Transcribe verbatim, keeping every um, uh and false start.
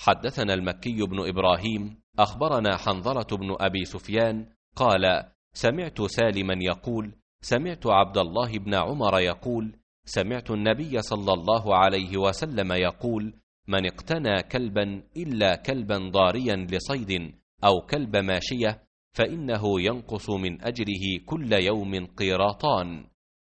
حدثنا المكي بن إبراهيم أخبرنا حنظلة بن أبي سفيان قال: سمعت سالما يقول: سمعت عبد الله بن عمر يقول: سمعت النبي صلى الله عليه وسلم يقول: من اقتنى كلبا إلا كلبا ضاريا لصيد أو كلب ماشية فإنه ينقص من أجره كل يوم قيراطان.